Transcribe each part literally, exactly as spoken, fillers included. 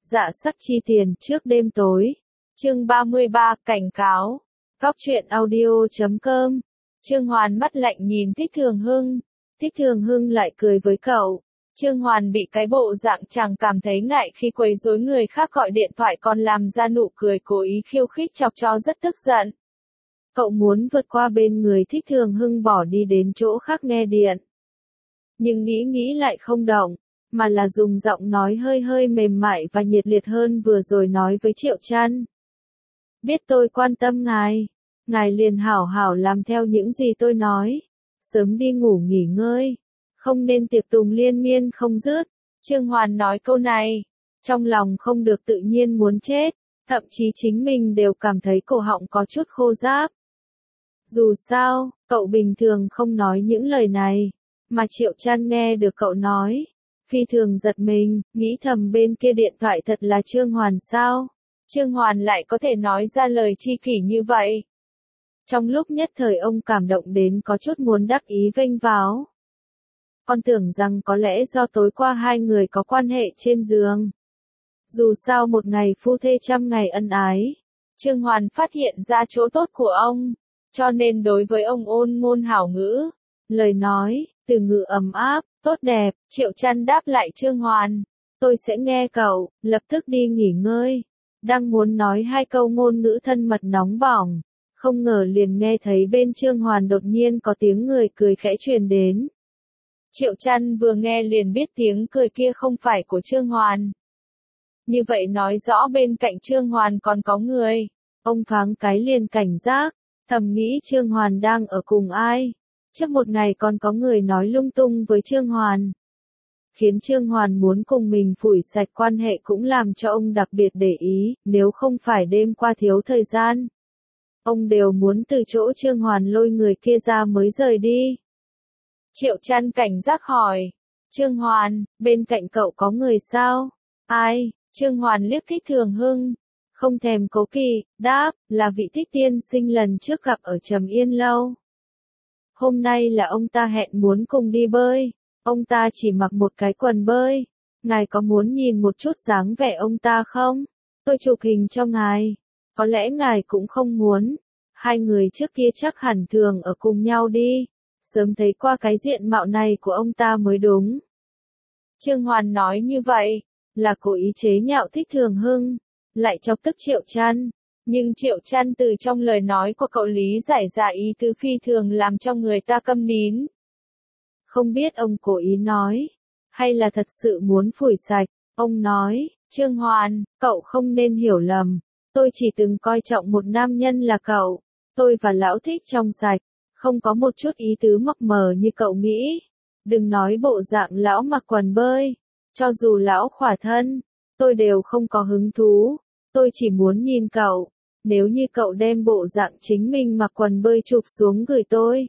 Dạ sắc chi tiền trước đêm tối. Chương ba mươi ba, cảnh cáo. Góc truyện audio chấm com. Trương Hoàn mắt lạnh nhìn Thích Thường Hưng. Thích Thường Hưng lại cười với cậu. Trương Hoàn bị cái bộ dạng chẳng cảm thấy ngại khi quấy rối người khác gọi điện thoại còn làm ra nụ cười cố ý khiêu khích chọc cho rất tức giận. Cậu muốn vượt qua bên người Thích Thường Hưng bỏ đi đến chỗ khác nghe điện. Nhưng nghĩ nghĩ lại không động, mà là dùng giọng nói hơi hơi mềm mại và nhiệt liệt hơn vừa rồi nói với Triệu Trăn. Biết tôi quan tâm ngài, ngài liền hảo hảo làm theo những gì tôi nói. Sớm đi ngủ nghỉ ngơi, không nên tiệc tùng liên miên không dứt. Trương Hoàn nói câu này, trong lòng không được tự nhiên muốn chết, thậm chí chính mình đều cảm thấy cổ họng có chút khô ráp. Dù sao, cậu bình thường không nói những lời này, mà Triệu Trăn nghe được cậu nói, phi thường giật mình, nghĩ thầm bên kia điện thoại thật là Trương Hoàn sao? Trương Hoàn lại có thể nói ra lời chi kỷ như vậy. Trong lúc nhất thời ông cảm động đến có chút muốn đắc ý vênh váo. Con tưởng rằng có lẽ do tối qua hai người có quan hệ trên giường. Dù sao một ngày phu thê trăm ngày ân ái, Trương Hoàn phát hiện ra chỗ tốt của ông, cho nên đối với ông ôn ngôn hảo ngữ, lời nói, từ ngữ ấm áp, tốt đẹp. Triệu Trăn đáp lại Trương Hoàn, tôi sẽ nghe cậu, lập tức đi nghỉ ngơi. Đang muốn nói hai câu ngôn ngữ thân mật nóng bỏng, không ngờ liền nghe thấy bên Trương Hoàn đột nhiên có tiếng người cười khẽ truyền đến. Triệu Trăn vừa nghe liền biết tiếng cười kia không phải của Trương Hoàn. Như vậy nói rõ bên cạnh Trương Hoàn còn có người. Ông thoáng cái liền cảnh giác, thầm nghĩ Trương Hoàn đang ở cùng ai. Trước một ngày còn có người nói lung tung với Trương Hoàn, khiến Trương Hoàn muốn cùng mình phủi sạch quan hệ cũng làm cho ông đặc biệt để ý, nếu không phải đêm qua thiếu thời gian. Ông đều muốn từ chỗ Trương Hoàn lôi người kia ra mới rời đi. Triệu Trăn cảnh giác hỏi, Trương Hoàn, bên cạnh cậu có người sao? Ai? Trương Hoàn liếc Thích Thường Hưng, không thèm cố kỵ, đáp, là vị Thích tiên sinh lần trước gặp ở Trầm Yên Lâu. Hôm nay là ông ta hẹn muốn cùng đi bơi. Ông ta chỉ mặc một cái quần bơi. Ngài có muốn nhìn một chút dáng vẻ ông ta không? Tôi chụp hình cho ngài. Có lẽ ngài cũng không muốn. Hai người trước kia chắc hẳn thường ở cùng nhau đi. Sớm thấy qua cái diện mạo này của ông ta mới đúng. Trương Hoàn nói như vậy, là cố ý chế nhạo Thích Thường Hưng, lại chọc tức Triệu Trăn. Nhưng Triệu Trăn từ trong lời nói của cậu lý giải ra ý tứ phi thường làm cho người ta câm nín. Không biết ông cố ý nói, hay là thật sự muốn phủi sạch. Ông nói, Trương Hoàn, cậu không nên hiểu lầm. Tôi chỉ từng coi trọng một nam nhân là cậu. Tôi và lão Thích trong sạch, không có một chút ý tứ mập mờ như cậu nghĩ. Đừng nói bộ dạng lão mặc quần bơi. Cho dù lão khỏa thân, tôi đều không có hứng thú. Tôi chỉ muốn nhìn cậu. Nếu như cậu đem bộ dạng chính mình mặc quần bơi chụp xuống gửi tôi,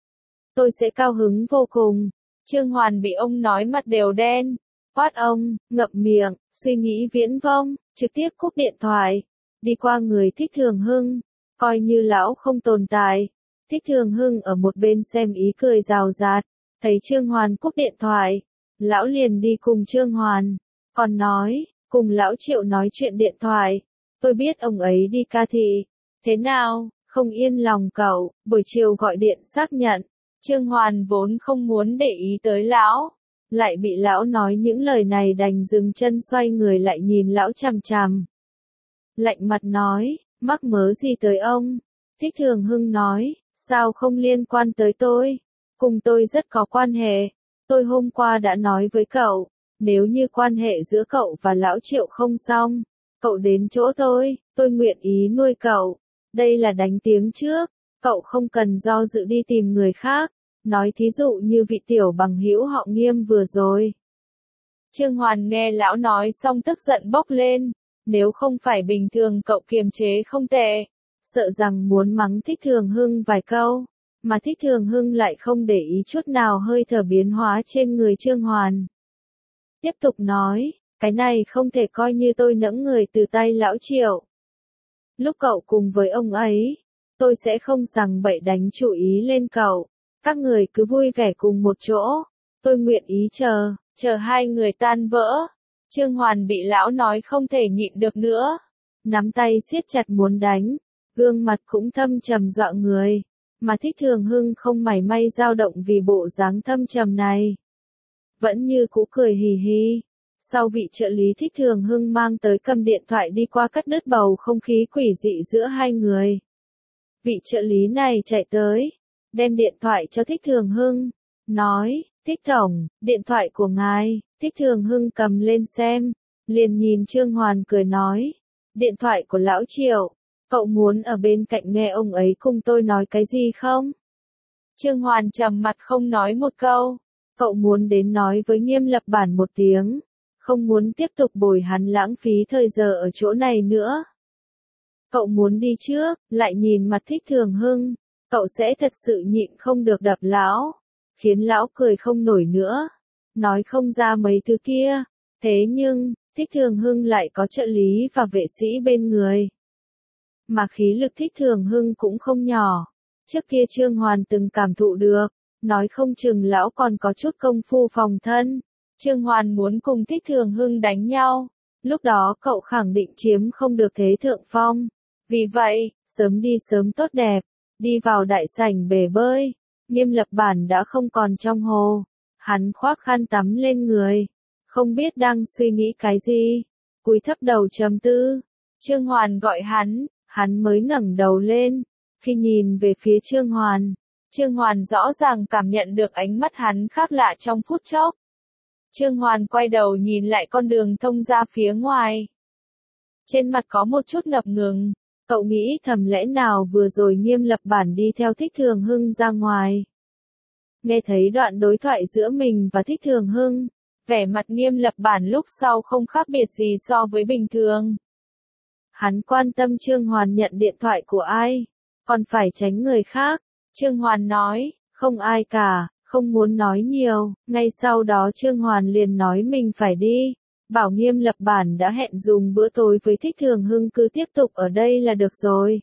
tôi sẽ cao hứng vô cùng. Trương Hoàn bị ông nói mặt đều đen. Quát ông, ngậm miệng, suy nghĩ viễn vông, trực tiếp cúp điện thoại. Đi qua người Thích Thường Hưng, coi như lão không tồn tại. Thích Thường Hưng ở một bên xem ý cười rào rạt, thấy Trương Hoàn cúp điện thoại. Lão liền đi cùng Trương Hoàn, còn nói, cùng lão Triệu nói chuyện điện thoại. Tôi biết ông ấy đi ca thị. Thế nào, không yên lòng cậu, buổi chiều gọi điện xác nhận. Trương Hoàn vốn không muốn để ý tới lão, lại bị lão nói những lời này đành dừng chân xoay người lại nhìn lão chằm chằm. Lạnh mặt nói, mắc mớ gì tới ông? Thích Thường Hưng nói, sao không liên quan tới tôi? Cùng tôi rất có quan hệ. Tôi hôm qua đã nói với cậu, nếu như quan hệ giữa cậu và lão Triệu không xong, cậu đến chỗ tôi, tôi nguyện ý nuôi cậu. Đây là đánh tiếng trước, cậu không cần do dự đi tìm người khác. Nói thí dụ như vị tiểu bằng hữu họ Nghiêm vừa rồi. Trương Hoàn nghe lão nói xong tức giận bốc lên. Nếu không phải bình thường cậu kiềm chế không tệ, sợ rằng muốn mắng Thích Thường Hưng vài câu, mà Thích Thường Hưng lại không để ý chút nào hơi thở biến hóa trên người Trương Hoàn. Tiếp tục nói, cái này không thể coi như tôi nẫng người từ tay lão Triệu. Lúc cậu cùng với ông ấy, tôi sẽ không rằng bậy đánh chủ ý lên cậu. Các người cứ vui vẻ cùng một chỗ. Tôi nguyện ý chờ, chờ hai người tan vỡ. Trương Hoàn bị lão nói không thể nhịn được nữa. Nắm tay siết chặt muốn đánh. Gương mặt cũng thâm trầm dọa người. Mà Thích Thường Hưng không mảy may dao động vì bộ dáng thâm trầm này. Vẫn như cũ cười hì hì. Sau vị trợ lý Thích Thường Hưng mang tới cầm điện thoại đi qua cắt đứt bầu không khí quỷ dị giữa hai người. Vị trợ lý này chạy tới, đem điện thoại cho Thích Thường Hưng, nói, Thích Tổng, điện thoại của ngài. Thích Thường Hưng cầm lên xem, liền nhìn Trương Hoàn cười nói, điện thoại của lão Triệu, cậu muốn ở bên cạnh nghe ông ấy cùng tôi nói cái gì không? Trương Hoàn trầm mặt không nói một câu, cậu muốn đến nói với Nghiêm Lập Bản một tiếng, không muốn tiếp tục bồi hắn lãng phí thời giờ ở chỗ này nữa. Cậu muốn đi trước, lại nhìn mặt Thích Thường Hưng, cậu sẽ thật sự nhịn không được đập lão, khiến lão cười không nổi nữa, nói không ra mấy thứ kia. Thế nhưng, Thích Thường Hưng lại có trợ lý và vệ sĩ bên người. Mà khí lực Thích Thường Hưng cũng không nhỏ. Trước kia Trương Hoàn từng cảm thụ được, nói không chừng lão còn có chút công phu phòng thân. Trương Hoàn muốn cùng Thích Thường Hưng đánh nhau, lúc đó cậu khẳng định chiếm không được thế thượng phong. Vì vậy, sớm đi sớm tốt đẹp, đi vào đại sảnh bể bơi, Nghiêm Lập Bản đã không còn trong hồ. Hắn khoác khăn tắm lên người, không biết đang suy nghĩ cái gì, cúi thấp đầu trầm tư. Trương Hoàn gọi hắn, hắn mới ngẩng đầu lên. Khi nhìn về phía Trương Hoàn, Trương Hoàn rõ ràng cảm nhận được ánh mắt hắn khác lạ trong phút chốc. Trương Hoàn quay đầu nhìn lại con đường thông ra phía ngoài. Trên mặt có một chút ngập ngừng, cậu nghĩ thầm lẽ nào vừa rồi Nghiêm Lập Bản đi theo Thích Thường Hưng ra ngoài. Nghe thấy đoạn đối thoại giữa mình và Thích Thường Hưng, vẻ mặt Nghiêm Lập Bản lúc sau không khác biệt gì so với bình thường. Hắn quan tâm Trương Hoàn nhận điện thoại của ai, còn phải tránh người khác. Trương Hoàn nói, không ai cả, không muốn nói nhiều. Ngay sau đó Trương Hoàn liền nói mình phải đi, bảo Nghiêm Lập Bản đã hẹn dùng bữa tối với Thích Thường Hưng cứ tiếp tục ở đây là được rồi.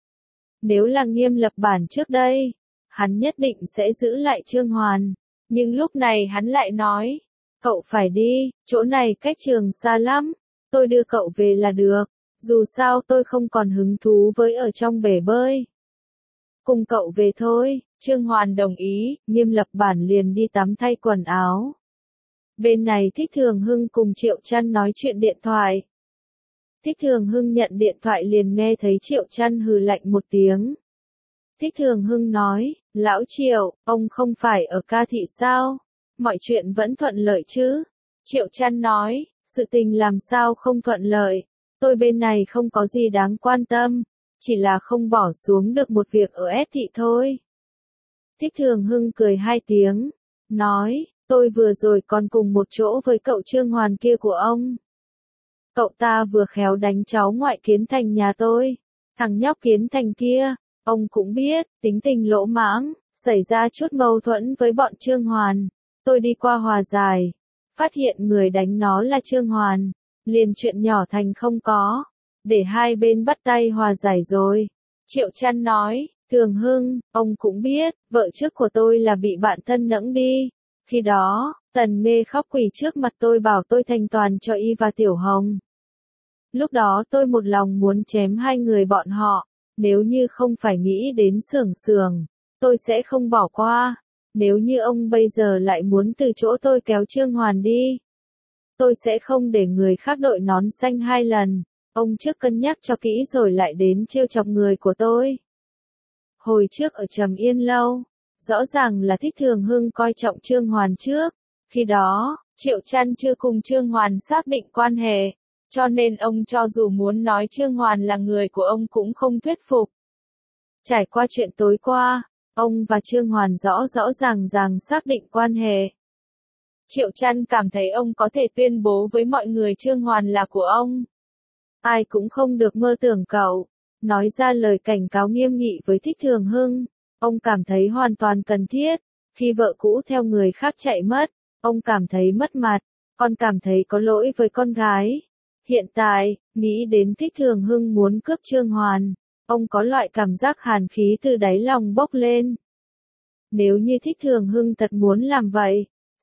Nếu là Nghiêm Lập Bản trước đây, hắn nhất định sẽ giữ lại Trương Hoàn. Nhưng lúc này hắn lại nói, cậu phải đi, chỗ này cách trường xa lắm, tôi đưa cậu về là được, dù sao tôi không còn hứng thú với ở trong bể bơi. Cùng cậu về thôi. Trương Hoàn đồng ý, Nghiêm Lập Bản liền đi tắm thay quần áo. Bên này Thích Thường Hưng cùng Triệu Trăn nói chuyện điện thoại. Thích Thường Hưng nhận điện thoại liền nghe thấy Triệu Trăn hừ lạnh một tiếng. Thích Thường Hưng nói, lão Triệu, ông không phải ở ca thị sao? Mọi chuyện vẫn thuận lợi chứ? Triệu Trăn nói, sự tình làm sao không thuận lợi? Tôi bên này không có gì đáng quan tâm, chỉ là không bỏ xuống được một việc ở S thị thôi. Thích Thường Hưng cười hai tiếng, nói, tôi vừa rồi còn cùng một chỗ với cậu Trương Hoàn kia của ông. Cậu ta vừa khéo đánh cháu ngoại Kiến Thành nhà tôi. Thằng nhóc Kiến Thành kia, ông cũng biết, tính tình lỗ mãng, xảy ra chút mâu thuẫn với bọn Trương Hoàn. Tôi đi qua hòa giải, phát hiện người đánh nó là Trương Hoàn, liền chuyện nhỏ thành không có, để hai bên bắt tay hòa giải rồi. Triệu Trăn nói, Thường Hưng, ông cũng biết, vợ trước của tôi là bị bạn thân nẫng đi. Khi đó, Tần Mê khóc quỳ trước mặt tôi bảo tôi thanh toàn cho y và Tiểu Hồng. Lúc đó tôi một lòng muốn chém hai người bọn họ, nếu như không phải nghĩ đến Sưởng Sưởng, tôi sẽ không bỏ qua. Nếu như ông bây giờ lại muốn từ chỗ tôi kéo Trương Hoàn đi, tôi sẽ không để người khác đội nón xanh hai lần. Ông trước cân nhắc cho kỹ rồi lại đến trêu chọc người của tôi. Hồi trước ở Trầm Yên Lâu, rõ ràng là Thích Thường Hưng coi trọng Trương Hoàn trước. Khi đó, Triệu Trăn chưa cùng Trương Hoàn xác định quan hệ, cho nên ông cho dù muốn nói Trương Hoàn là người của ông cũng không thuyết phục. Trải qua chuyện tối qua, ông và Trương Hoàn rõ rõ ràng ràng xác định quan hệ. Triệu Trăn cảm thấy ông có thể tuyên bố với mọi người Trương Hoàn là của ông. Ai cũng không được mơ tưởng cậu. Nói ra lời cảnh cáo nghiêm nghị với Thích Thường Hưng. Ông cảm thấy hoàn toàn cần thiết. Khi vợ cũ theo người khác chạy mất, ông cảm thấy mất mặt, còn cảm thấy có lỗi với con gái. Hiện tại, nghĩ đến Thích Thường Hưng muốn cướp Trương Hoàn, ông có loại cảm giác hàn khí từ đáy lòng bốc lên. Nếu như Thích Thường Hưng thật muốn làm vậy,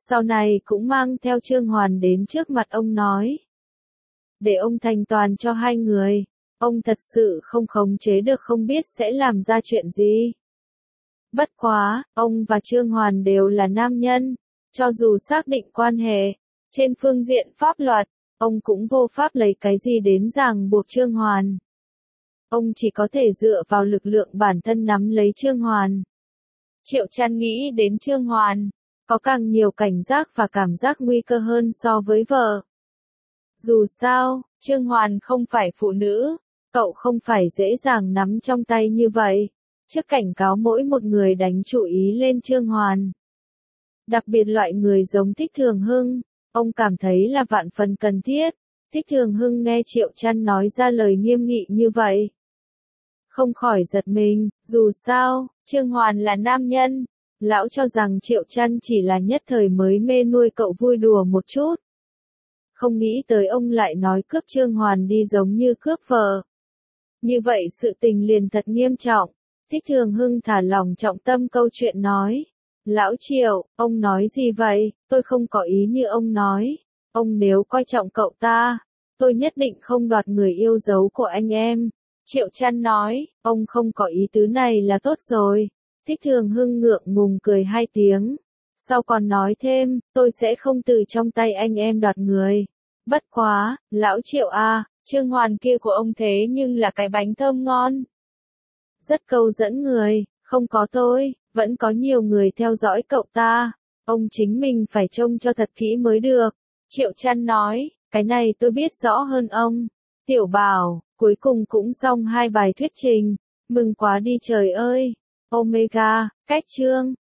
sau này cũng mang theo Trương Hoàn đến trước mặt ông nói. Để ông thành toàn cho hai người, ông thật sự không khống chế được không biết sẽ làm ra chuyện gì. Bất quá, ông và Trương Hoàn đều là nam nhân, cho dù xác định quan hệ, trên phương diện pháp luật, ông cũng vô pháp lấy cái gì đến ràng buộc Trương Hoàn. Ông chỉ có thể dựa vào lực lượng bản thân nắm lấy Trương Hoàn. Triệu Chăn nghĩ đến Trương Hoàn, có càng nhiều cảnh giác và cảm giác nguy cơ hơn so với vợ. Dù sao, Trương Hoàn không phải phụ nữ, cậu không phải dễ dàng nắm trong tay như vậy. Trước cảnh cáo mỗi một người đánh chú ý lên Trương Hoàn. Đặc biệt loại người giống Thích Thường Hưng, ông cảm thấy là vạn phần cần thiết. Thích Thường Hưng nghe Triệu Chăn nói ra lời nghiêm nghị như vậy, không khỏi giật mình, dù sao, Trương Hoàn là nam nhân, lão cho rằng Triệu Chăn chỉ là nhất thời mới mê nuôi cậu vui đùa một chút. Không nghĩ tới ông lại nói cướp Trương Hoàn đi giống như cướp vợ. Như vậy sự tình liền thật nghiêm trọng. Thích Thường Hưng thả lòng trọng tâm câu chuyện nói. Lão Triệu, ông nói gì vậy, tôi không có ý như ông nói. Ông nếu coi trọng cậu ta, tôi nhất định không đoạt người yêu dấu của anh em. Triệu Chăn nói, ông không có ý tứ này là tốt rồi. Thích Thường Hưng ngượng ngùng cười hai tiếng. Sau còn nói thêm, tôi sẽ không từ trong tay anh em đoạt người. Bất quá, lão Triệu à, Trương Hoàn kia của ông thế nhưng là cái bánh thơm ngon. Rất câu dẫn người, không có tôi, vẫn có nhiều người theo dõi cậu ta. Ông chính mình phải trông cho thật kỹ mới được. Triệu Chăn nói, cái này tôi biết rõ hơn ông. Tiểu Bảo, cuối cùng cũng xong hai bài thuyết trình. Mừng quá đi trời ơi. Omega, cách chương.